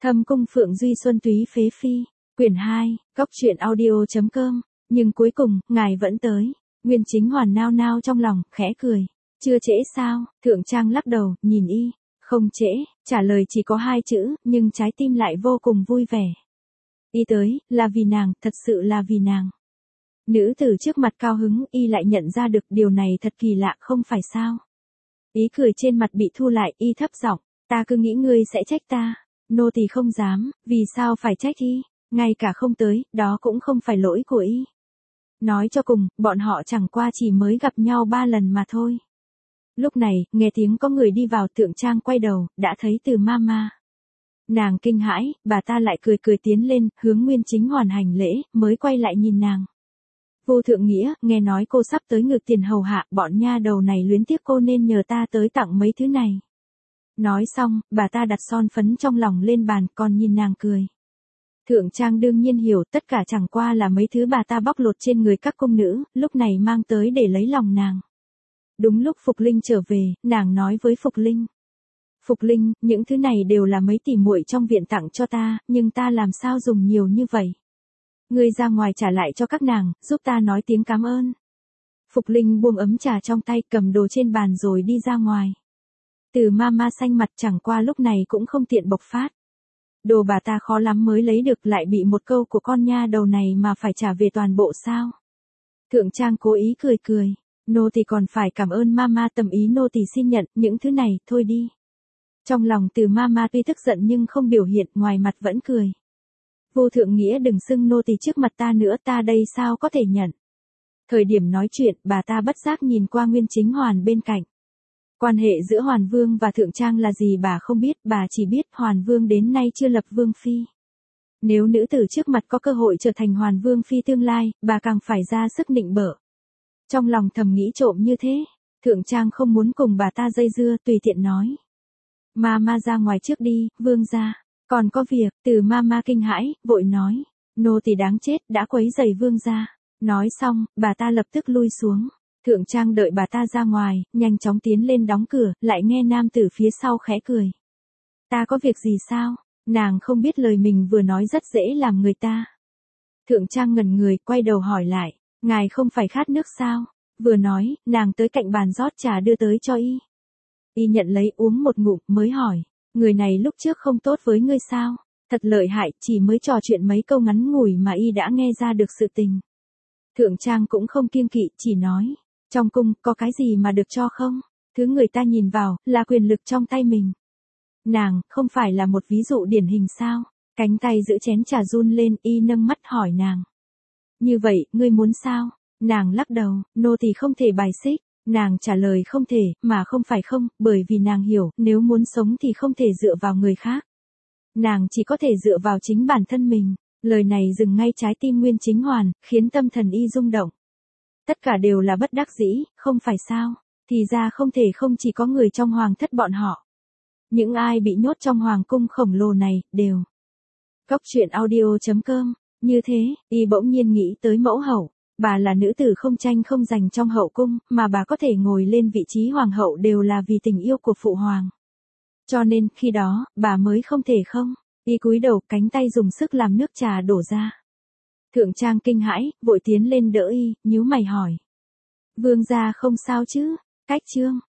Thâm cung Phượng Duy Xuân Túy Phế Phi, quyển 2, góc truyện audio.com, nhưng cuối cùng, ngài vẫn tới. Nguyên Chính Hoàn nao nao trong lòng, khẽ cười. Chưa trễ sao? Thượng Trang lắc đầu, nhìn y. Không trễ, trả lời chỉ có 2 chữ, nhưng trái tim lại vô cùng vui vẻ. Y tới, là vì nàng, thật sự là vì nàng. Nữ tử trước mặt cao hứng, y lại nhận ra được điều này thật kỳ lạ không phải sao. Ý cười trên mặt bị thu lại, y thấp giọng, ta cứ nghĩ ngươi sẽ trách ta. Nô tỳ không dám, vì sao phải trách y, ngay cả không tới, đó cũng không phải lỗi của y. Nói cho cùng, bọn họ chẳng qua chỉ mới gặp nhau 3 lần mà thôi. Lúc này, nghe tiếng có người đi vào, Thượng Trang quay đầu, đã thấy Từ Mama. Nàng kinh hãi, bà ta lại cười cười tiến lên, hướng Nguyên Chính Hoàn hành lễ, mới quay lại nhìn nàng. Vô Thượng Nghĩa, nghe nói cô sắp tới ngược tiền hầu hạ, bọn nha đầu này luyến tiếc cô nên nhờ ta tới tặng mấy thứ này. Nói xong, bà ta đặt son phấn trong lòng lên bàn, còn nhìn nàng cười. Thượng Trang đương nhiên hiểu, tất cả chẳng qua là mấy thứ bà ta bóc lột trên người các cung nữ, lúc này mang tới để lấy lòng nàng. Đúng lúc Phục Linh trở về, nàng nói với Phục Linh. Phục Linh, những thứ này đều là mấy tỷ muội trong viện tặng cho ta, nhưng ta làm sao dùng nhiều như vậy? Ngươi ra ngoài trả lại cho các nàng, giúp ta nói tiếng cảm ơn. Phục Linh buông ấm trà trong tay, cầm đồ trên bàn rồi đi ra ngoài. Từ Mama xanh mặt, chẳng qua lúc này cũng không tiện bộc phát. Đồ bà ta khó lắm mới lấy được, lại bị một câu của con nha đầu này mà phải trả về toàn bộ sao? Thượng Trang cố ý cười cười. Nô tỳ còn phải cảm ơn Mama, tầm ý nô tỳ xin nhận, những thứ này, thôi đi. Trong lòng Từ Mama tuy tức giận nhưng không biểu hiện, ngoài mặt vẫn cười. Vô Thượng Nghĩa đừng xưng nô tỳ trước mặt ta nữa, ta đây sao có thể nhận. Thời điểm nói chuyện, bà ta bất giác nhìn qua Nguyên Chính Hoàn bên cạnh. Quan hệ giữa Hoàn Vương và Thượng Trang là gì bà không biết, bà chỉ biết Hoàn Vương đến nay chưa lập Vương Phi. Nếu nữ tử trước mặt có cơ hội trở thành Hoàn Vương Phi tương lai, bà càng phải ra sức nịnh bợ. Trong lòng thầm nghĩ trộm như thế, Thượng Trang không muốn cùng bà ta dây dưa, tùy tiện nói. Mama ra ngoài trước đi, Vương gia, còn có việc. Từ Mama kinh hãi, vội nói, nô tỳ đáng chết, đã quấy rầy Vương gia. Nói xong, bà ta lập tức lui xuống. Thượng Trang đợi bà ta ra ngoài, nhanh chóng tiến lên đóng cửa, lại nghe nam tử phía sau khẽ cười. Ta có việc gì sao? Nàng không biết lời mình vừa nói rất dễ làm người ta. Thượng Trang ngẩn người, quay đầu hỏi lại, ngài không phải khát nước sao? Vừa nói, nàng tới cạnh bàn rót trà đưa tới cho y. Y nhận lấy uống một ngụm, mới hỏi, người này lúc trước không tốt với ngươi sao? Thật lợi hại, chỉ mới trò chuyện mấy câu ngắn ngủi mà y đã nghe ra được sự tình. Thượng Trang cũng không kiêng kỵ, chỉ nói, trong cung, có cái gì mà được cho không? Thứ người ta nhìn vào, là quyền lực trong tay mình. Nàng, không phải là một ví dụ điển hình sao? Cánh tay giữ chén trà run lên, y nâng mắt hỏi nàng. Như vậy, ngươi muốn sao? Nàng lắc đầu, nô tỳ không thể bài xích. Nàng trả lời không thể, mà không phải không, bởi vì nàng hiểu, nếu muốn sống thì không thể dựa vào người khác. Nàng chỉ có thể dựa vào chính bản thân mình. Lời này dừng ngay trái tim Nguyên Chính Hoàn, khiến tâm thần y rung động. Tất cả đều là bất đắc dĩ, không phải sao? Thì ra không thể không chỉ có người trong hoàng thất bọn họ. Những ai bị nhốt trong hoàng cung khổng lồ này, đều. Góc truyện audio.com, như thế, y bỗng nhiên nghĩ tới mẫu hậu. Bà là nữ tử không tranh không giành trong hậu cung, mà bà có thể ngồi lên vị trí hoàng hậu đều là vì tình yêu của phụ hoàng. Cho nên, khi đó, bà mới không thể không. Y cúi đầu, cánh tay dùng sức làm nước trà đổ ra. Thượng Trang kinh hãi, vội tiến lên đỡ y, nhíu mày hỏi. Vương gia không sao chứ? Cách chương.